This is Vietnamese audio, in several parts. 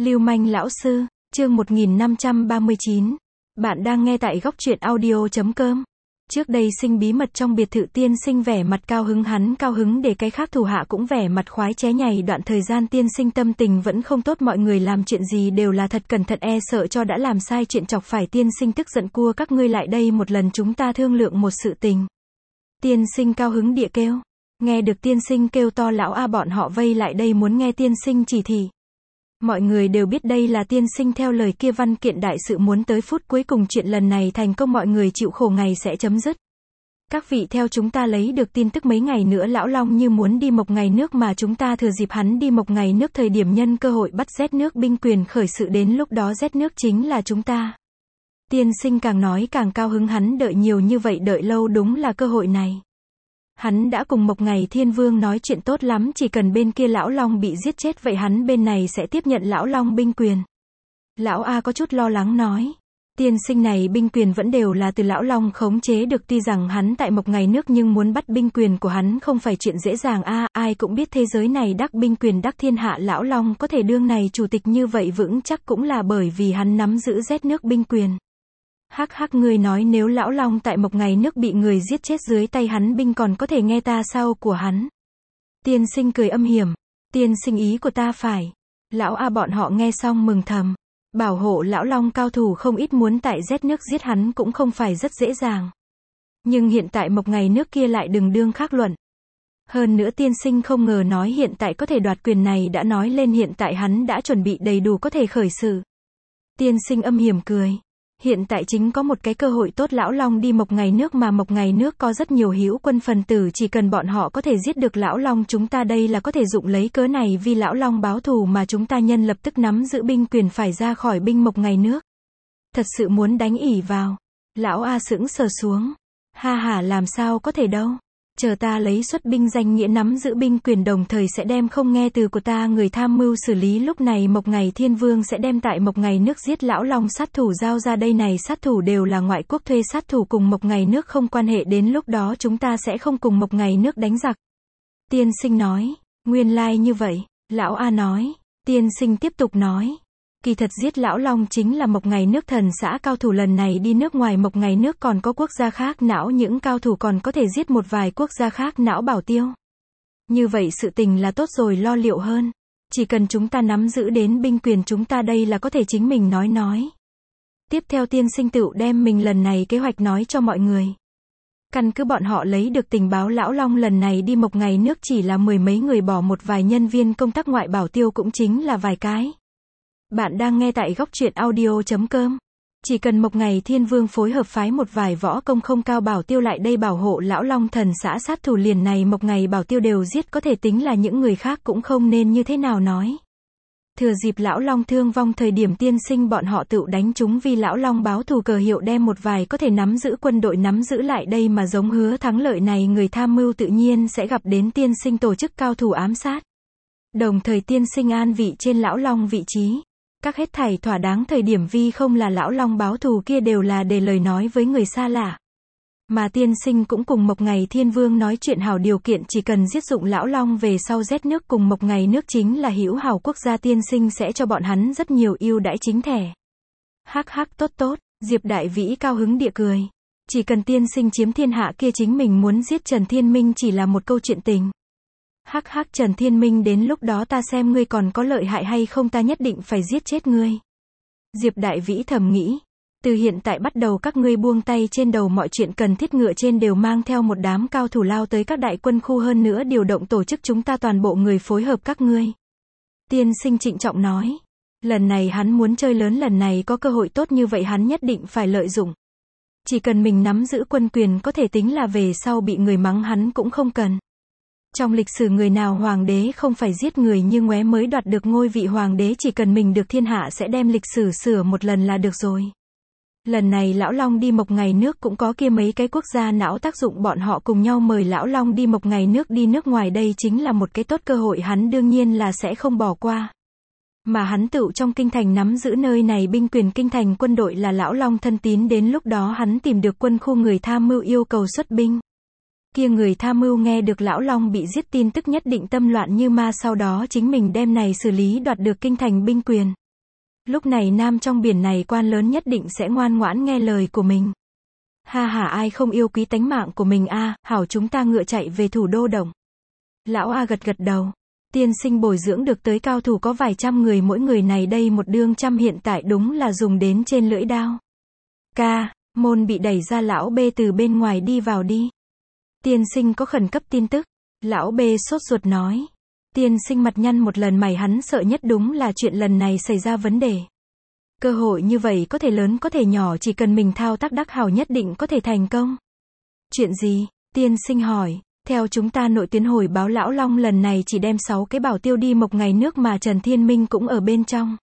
Lưu manh lão sư, chương 1539. Bạn đang nghe tại góc truyện audio.com. Trước đây Sinh bí mật trong biệt thự, Tiên Sinh vẻ mặt cao hứng, hắn cao hứng để cái khác thủ hạ cũng vẻ mặt khoái chế nhảy. Đoạn thời gian Tiên Sinh tâm tình vẫn không tốt, mọi người làm chuyện gì đều là thật cẩn thận, e sợ cho đã làm sai chuyện chọc phải Tiên Sinh tức giận. Cua các ngươi lại đây một lần, chúng ta thương lượng một sự tình. Tiên Sinh cao hứng địa kêu. Nghe được Tiên Sinh kêu to, lão A bọn họ vây lại đây muốn nghe Tiên Sinh chỉ thị. Mọi người đều biết đây là Tiên Sinh theo lời kia, văn kiện đại sự muốn tới phút cuối cùng chuyện lần này thành công, mọi người chịu khổ ngày sẽ chấm dứt. Các vị, theo chúng ta lấy được tin tức mấy ngày nữa lão Long như muốn đi Mộc Ngày nước, mà chúng ta thừa dịp hắn đi Mộc Ngày nước thời điểm nhân cơ hội bắt Rét nước binh quyền khởi sự, đến lúc đó Rét nước chính là chúng ta. Tiên Sinh càng nói càng cao hứng, hắn đợi nhiều như vậy, đợi lâu, đúng là cơ hội này. Hắn đã cùng Mộc Ngày Thiên Vương nói chuyện tốt lắm, chỉ cần bên kia lão Long bị giết chết, vậy hắn bên này sẽ tiếp nhận lão Long binh quyền. Lão A có chút lo lắng nói. Tiên Sinh này binh quyền vẫn đều là từ lão Long khống chế được, tuy rằng hắn tại Mộc Ngày nước nhưng muốn bắt binh quyền của hắn không phải chuyện dễ dàng a. Ai cũng biết thế giới này đắc binh quyền đắc thiên hạ, lão Long có thể đương này chủ tịch như vậy vững chắc cũng là bởi vì hắn nắm giữ Rét nước binh quyền. Hắc hắc, ngươi nói nếu lão Long tại Mộc Ngày nước bị người giết chết dưới tay hắn binh, còn có thể nghe ta sao của hắn. Tiên Sinh cười âm hiểm. Tiên Sinh ý của ta phải. Lão A bọn họ nghe xong mừng thầm. Bảo hộ lão Long cao thủ không ít, muốn tại Rét nước giết hắn cũng không phải rất dễ dàng. Nhưng hiện tại Mộc Ngày nước kia lại đừng đương khác luận. Hơn nữa Tiên Sinh không ngờ nói hiện tại có thể đoạt quyền này, đã nói lên hiện tại hắn đã chuẩn bị đầy đủ có thể khởi sự. Tiên Sinh âm hiểm cười. Hiện tại chính có một cái cơ hội tốt, lão Long đi Mộc Ngày nước, mà Mộc Ngày nước có rất nhiều hữu quân phần tử, chỉ cần bọn họ có thể giết được lão Long, chúng ta đây là có thể dụng lấy cớ này vì lão Long báo thù, mà chúng ta nhân lập tức nắm giữ binh quyền, phải ra khỏi binh Mộc Ngày nước. Thật sự muốn đánh ỉ vào. Lão A sững sờ xuống. Ha ha, làm sao có thể đâu. Chờ ta lấy xuất binh danh nghĩa nắm giữ binh quyền, đồng thời sẽ đem không nghe từ của ta người tham mưu xử lý, lúc này Mộc Ngày Thiên Vương sẽ đem tại Mộc Ngày nước giết lão Long sát thủ giao ra, đây này sát thủ đều là ngoại quốc thuê sát thủ, cùng Mộc Ngày nước không quan hệ, đến lúc đó chúng ta sẽ không cùng Mộc Ngày nước đánh giặc. Tiên Sinh nói. Nguyên lai như vậy. Lão A nói. Tiên Sinh tiếp tục nói. Kỳ thật giết lão Long chính là Mộc Ngày nước thần xã cao thủ, lần này đi nước ngoài Mộc Ngày nước còn có quốc gia khác não, những cao thủ còn có thể giết một vài quốc gia khác não bảo tiêu. Như vậy sự tình là tốt rồi, lo liệu hơn. Chỉ cần chúng ta nắm giữ đến binh quyền, chúng ta đây là có thể chính mình nói. Tiếp theo Tiên Sinh tựu đem mình lần này kế hoạch nói cho mọi người. Căn cứ bọn họ lấy được tình báo, lão Long lần này đi Mộc Ngày nước chỉ là mười mấy người, bỏ một vài nhân viên công tác ngoại bảo tiêu cũng chính là vài cái. Bạn đang nghe tại góc truyện audio.com. Chỉ cần Mộc Ngày Thiên Vương phối hợp phái một vài võ công không cao bảo tiêu lại đây bảo hộ lão Long thần xã sát thủ, liền này Mộc Ngày bảo tiêu đều giết, có thể tính là những người khác cũng không nên như thế nào nói. Thừa dịp lão Long thương vong thời điểm, Tiên Sinh bọn họ tự đánh chúng vì lão Long báo thù cờ hiệu, đem một vài có thể nắm giữ quân đội nắm giữ lại đây, mà giống hứa thắng lợi này người tham mưu tự nhiên sẽ gặp đến Tiên Sinh tổ chức cao thủ ám sát. Đồng thời Tiên Sinh an vị trên lão Long vị trí. Các hết thảy thỏa đáng thời điểm, vì không là lão Long báo thù kia đều là để lời nói với người xa lạ. Mà Tiên Sinh cũng cùng Mộc Ngày Thiên Vương nói chuyện hảo điều kiện, chỉ cần giết dụng lão Long về sau Rét nước cùng Mộc Ngày nước chính là hữu hảo quốc gia, Tiên Sinh sẽ cho bọn hắn rất nhiều ưu đãi chính thẻ. Hắc hắc, tốt tốt, Diệp Đại Vĩ cao hứng địa cười. Chỉ cần Tiên Sinh chiếm thiên hạ kia, chính mình muốn giết Trần Thiên Minh chỉ là một câu chuyện tình. Hắc hắc, Trần Thiên Minh, đến lúc đó ta xem ngươi còn có lợi hại hay không, ta nhất định phải giết chết ngươi. Diệp Đại Vĩ thầm nghĩ. Từ hiện tại bắt đầu các ngươi buông tay trên đầu mọi chuyện cần thiết, ngựa trên đều mang theo một đám cao thủ lao tới các đại quân khu, hơn nữa điều động tổ chức chúng ta toàn bộ người phối hợp các ngươi. Tiên Sinh trịnh trọng nói. Lần này hắn muốn chơi lớn, lần này có cơ hội tốt như vậy hắn nhất định phải lợi dụng. Chỉ cần mình nắm giữ quân quyền, có thể tính là về sau bị người mắng hắn cũng không cần. Trong lịch sử người nào hoàng đế không phải giết người như ngoé mới đoạt được ngôi vị hoàng đế, chỉ cần mình được thiên hạ sẽ đem lịch sử sửa một lần là được rồi. Lần này lão Long đi Mộc Ngày nước cũng có kia mấy cái quốc gia não tác dụng, bọn họ cùng nhau mời lão Long đi Mộc Ngày nước, đi nước ngoài, đây chính là một cái tốt cơ hội, hắn đương nhiên là sẽ không bỏ qua. Mà hắn tựu trong kinh thành nắm giữ nơi này binh quyền, kinh thành quân đội là lão Long thân tín, đến lúc đó hắn tìm được quân khu người tham mưu yêu cầu xuất binh. Kia người tham mưu nghe được lão Long bị giết tin tức nhất định tâm loạn như ma, sau đó chính mình đem này xử lý, đoạt được kinh thành binh quyền. Lúc này nam trong biển này quan lớn nhất định sẽ ngoan ngoãn nghe lời của mình. Ha ha, ai không yêu quý tánh mạng của mình a, hảo, chúng ta ngựa chạy về thủ đô Đồng. Lão A gật gật đầu. Tiên sinh bồi dưỡng được tới cao thủ có vài trăm người, mỗi người này đây một đương trăm, hiện tại đúng là dùng đến trên lưỡi đao. Ca, môn bị đẩy ra, lão B từ bên ngoài đi vào đi. Tiên sinh có khẩn cấp tin tức. Lão B sốt ruột nói. Tiên sinh mặt nhăn một lần mày, hắn sợ nhất đúng là chuyện lần này xảy ra vấn đề. Cơ hội như vậy có thể lớn có thể nhỏ, chỉ cần mình thao tác đắc hảo nhất định có thể thành công. Chuyện gì? Tiên sinh hỏi. Theo chúng ta nội tuyến hồi báo, lão Long lần này chỉ đem 6 cái bảo tiêu đi Mộc Ngày Nước mà Trần Thiên Minh cũng ở bên trong.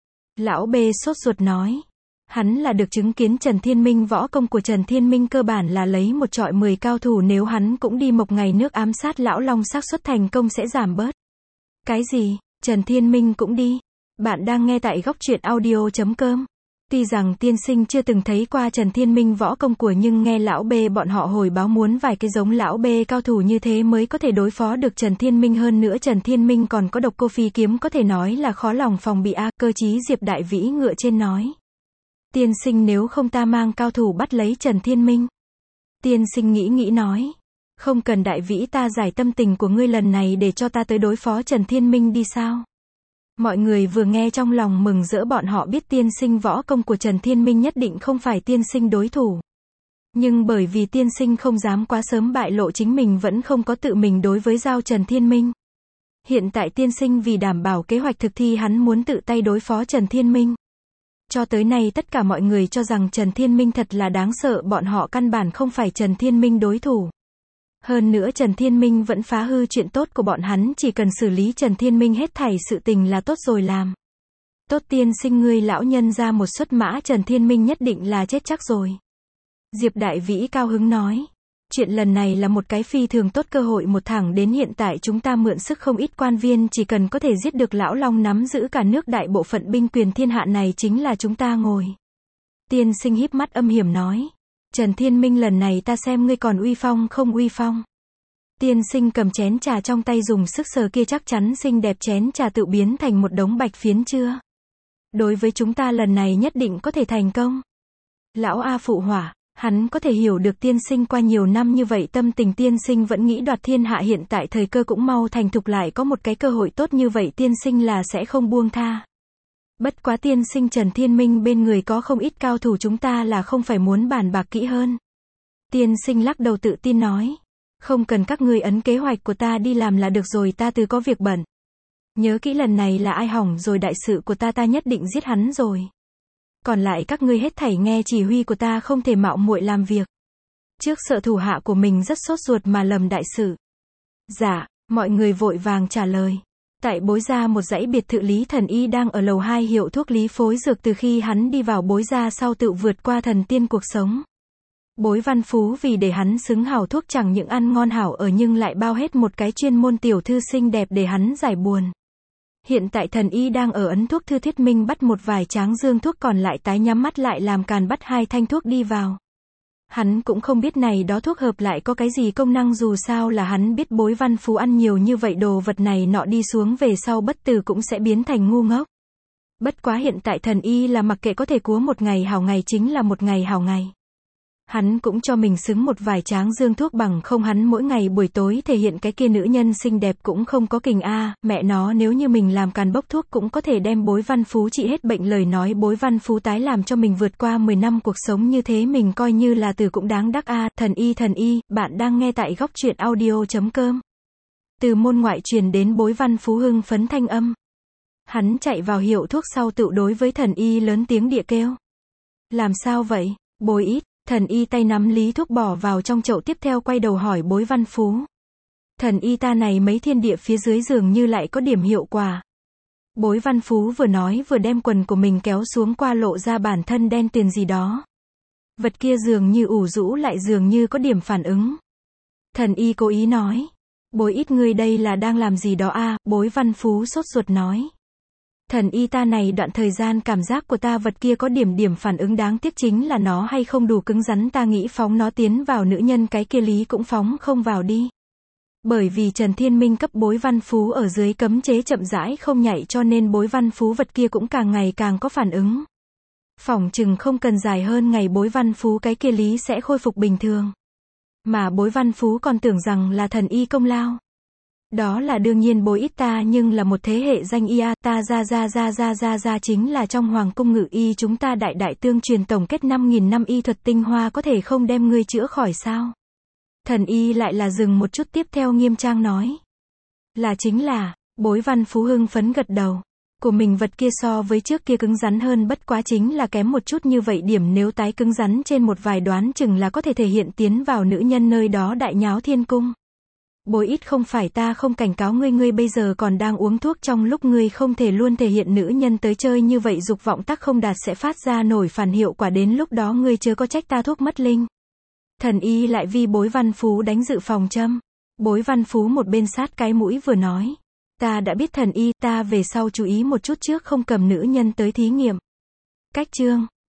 Lão B sốt ruột nói. Hắn là được chứng kiến Trần Thiên Minh, võ công của Trần Thiên Minh cơ bản là lấy một trọi 10 cao thủ, nếu hắn cũng đi Mộc Ngày Nước ám sát lão Long, xác suất thành công sẽ giảm bớt. Cái gì? Trần Thiên Minh cũng đi? Bạn đang nghe tại góc truyện audio.com. Tuy rằng tiên sinh chưa từng thấy qua Trần Thiên Minh võ công của, nhưng nghe lão B bọn họ hồi báo muốn vài cái giống lão B cao thủ như thế mới có thể đối phó được Trần Thiên Minh, hơn nữa Trần Thiên Minh còn có độc cô phi kiếm, có thể nói là khó lòng phòng bị a. Cơ chí Diệp Đại Vĩ ngựa trên nói. Tiên sinh, nếu không ta mang cao thủ bắt lấy Trần Thiên Minh. Tiên sinh nghĩ nghĩ nói. Không cần Đại Vĩ, ta giải tâm tình của ngươi, lần này để cho ta tới đối phó Trần Thiên Minh đi sao? Mọi người vừa nghe trong lòng mừng rỡ, bọn họ biết tiên sinh võ công của Trần Thiên Minh nhất định không phải tiên sinh đối thủ. Nhưng bởi vì tiên sinh không dám quá sớm bại lộ chính mình, vẫn không có tự mình đối với giao Trần Thiên Minh. Hiện tại tiên sinh vì đảm bảo kế hoạch thực thi, hắn muốn tự tay đối phó Trần Thiên Minh. Cho tới nay tất cả mọi người cho rằng Trần Thiên Minh thật là đáng sợ, bọn họ căn bản không phải Trần Thiên Minh đối thủ. Hơn nữa Trần Thiên Minh vẫn phá hư chuyện tốt của bọn hắn, chỉ cần xử lý Trần Thiên Minh hết thảy sự tình là tốt rồi làm. Tốt tiên sinh, ngươi lão nhân ra một xuất mã, Trần Thiên Minh nhất định là chết chắc rồi. Diệp Đại Vĩ cao hứng nói. Chuyện lần này là một cái phi thường tốt cơ hội, một thẳng đến hiện tại chúng ta mượn sức không ít quan viên, chỉ cần có thể giết được lão Long, nắm giữ cả nước, đại bộ phận binh quyền thiên hạ này chính là chúng ta ngồi. Tiên sinh híp mắt âm hiểm nói. Trần Thiên Minh, lần này ta xem ngươi còn uy phong không uy phong. Tiên sinh cầm chén trà trong tay dùng sức sờ kia, chắc chắn xinh đẹp chén trà tự biến thành một đống bạch phiến chưa? Đối với chúng ta lần này nhất định có thể thành công. Lão A phụ hỏa, hắn có thể hiểu được tiên sinh qua nhiều năm như vậy tâm tình, tiên sinh vẫn nghĩ đoạt thiên hạ, hiện tại thời cơ cũng mau thành thục, lại có một cái cơ hội tốt như vậy, tiên sinh là sẽ không buông tha. Bất quá tiên sinh, Trần Thiên Minh bên người có không ít cao thủ, chúng ta là không phải muốn bàn bạc kỹ hơn. Tiên sinh lắc đầu tự tin nói. Không cần các ngươi ấn kế hoạch của ta đi làm là được rồi, ta từ có việc bận. Nhớ kỹ lần này là ai hỏng rồi đại sự của ta nhất định giết hắn rồi. Còn lại các ngươi hết thảy nghe chỉ huy của ta, không thể mạo muội làm việc. Trước sợ thủ hạ của mình rất sốt ruột mà lầm đại sự. Dạ, mọi người vội vàng trả lời. Tại Bối Gia một dãy biệt thự, Lý Thần Y đang ở lầu 2 hiệu thuốc Lý phối dược, từ khi hắn đi vào Bối Gia sau tự vượt qua thần tiên cuộc sống. Bối Văn Phú vì để hắn xứng hảo thuốc, chẳng những ăn ngon hảo ở nhưng lại bao hết một cái chuyên môn tiểu thư xinh đẹp để hắn giải buồn. Hiện tại Thần Y đang ở ấn thuốc Thư Thiết Minh bắt một vài tráng dương thuốc, còn lại tái nhắm mắt lại làm càn bắt 2 thanh thuốc đi vào. Hắn cũng không biết này đó thuốc hợp lại có cái gì công năng, dù sao là hắn biết Bối Văn Phú ăn nhiều như vậy đồ vật này nọ đi xuống về sau bất tử cũng sẽ biến thành ngu ngốc. Bất quá hiện tại Thần Y là mặc kệ có thể cúa một ngày hảo ngày chính là một ngày hảo ngày. Hắn cũng cho mình xứng một vài tráng dương thuốc, bằng không hắn mỗi ngày buổi tối thể hiện cái kia nữ nhân xinh đẹp cũng không có kình a. Mẹ nó, nếu như mình làm càn bốc thuốc cũng có thể đem Bối Văn Phú trị hết bệnh, lời nói Bối Văn Phú tái làm cho mình vượt qua 10 năm cuộc sống như thế, mình coi như là từ cũng đáng đắc a. Thần Y, bạn đang nghe tại góc truyện audio.com. Từ môn ngoại truyền đến Bối Văn Phú hưng phấn thanh âm. Hắn chạy vào hiệu thuốc sau tự đối với Thần Y lớn tiếng địa kêu. Làm sao vậy, Bối ít? Thần Y tay nắm lý thuốc bỏ vào trong chậu, tiếp theo quay đầu hỏi Bối Văn Phú. Thần Y, ta này mấy thiên địa phía dưới dường như lại có điểm hiệu quả. Bối Văn Phú vừa nói vừa đem quần của mình kéo xuống qua, lộ ra bản thân đen tuyền gì đó. Vật kia dường như ủ rũ lại dường như có điểm phản ứng. Thần Y cố ý nói. Bối ít, ngươi đây là đang làm gì đó a? Bối Văn Phú sốt ruột nói. Thần Y, ta này đoạn thời gian cảm giác của ta vật kia có điểm phản ứng, đáng tiếc chính là nó hay không đủ cứng rắn, ta nghĩ phóng nó tiến vào nữ nhân cái kia lý cũng phóng không vào đi. Bởi vì Trần Thiên Minh cấp Bối Văn Phú ở dưới cấm chế chậm rãi không nhảy cho nên Bối Văn Phú vật kia cũng càng ngày càng có phản ứng. Phỏng chừng không cần dài hơn ngày Bối Văn Phú cái kia lý sẽ khôi phục bình thường. Mà Bối Văn Phú còn tưởng rằng là thần y công lao. Đó là đương nhiên Bối ít ta nhưng là một thế hệ danh y ta ra chính là trong hoàng cung ngự y chúng ta đại tương truyền tổng kết 5.000 năm y thuật tinh hoa có thể không đem ngươi chữa khỏi sao. Thần y lại là dừng một chút tiếp theo nghiêm trang nói. Là chính là, Bối Văn Phú hưng phấn gật đầu. Của mình vật kia so với trước kia cứng rắn hơn bất quá chính là kém một chút như vậy điểm nếu tái cứng rắn trên một vài đoán chừng là có thể thể hiện tiến vào nữ nhân nơi đó đại nháo thiên cung. Bối ít không phải ta không cảnh cáo ngươi bây giờ còn đang uống thuốc trong lúc ngươi không thể luôn thể hiện nữ nhân tới chơi như vậy dục vọng tắc không đạt sẽ phát ra nổi phản hiệu quả đến lúc đó ngươi chớ có trách ta thuốc mất linh. Thần y lại vì Bối Văn Phú đánh dự phòng châm. Bối Văn Phú một bên sát cái mũi vừa nói. Ta đã biết thần y, ta về sau chú ý một chút trước không cầm nữ nhân tới thí nghiệm. Cách chương.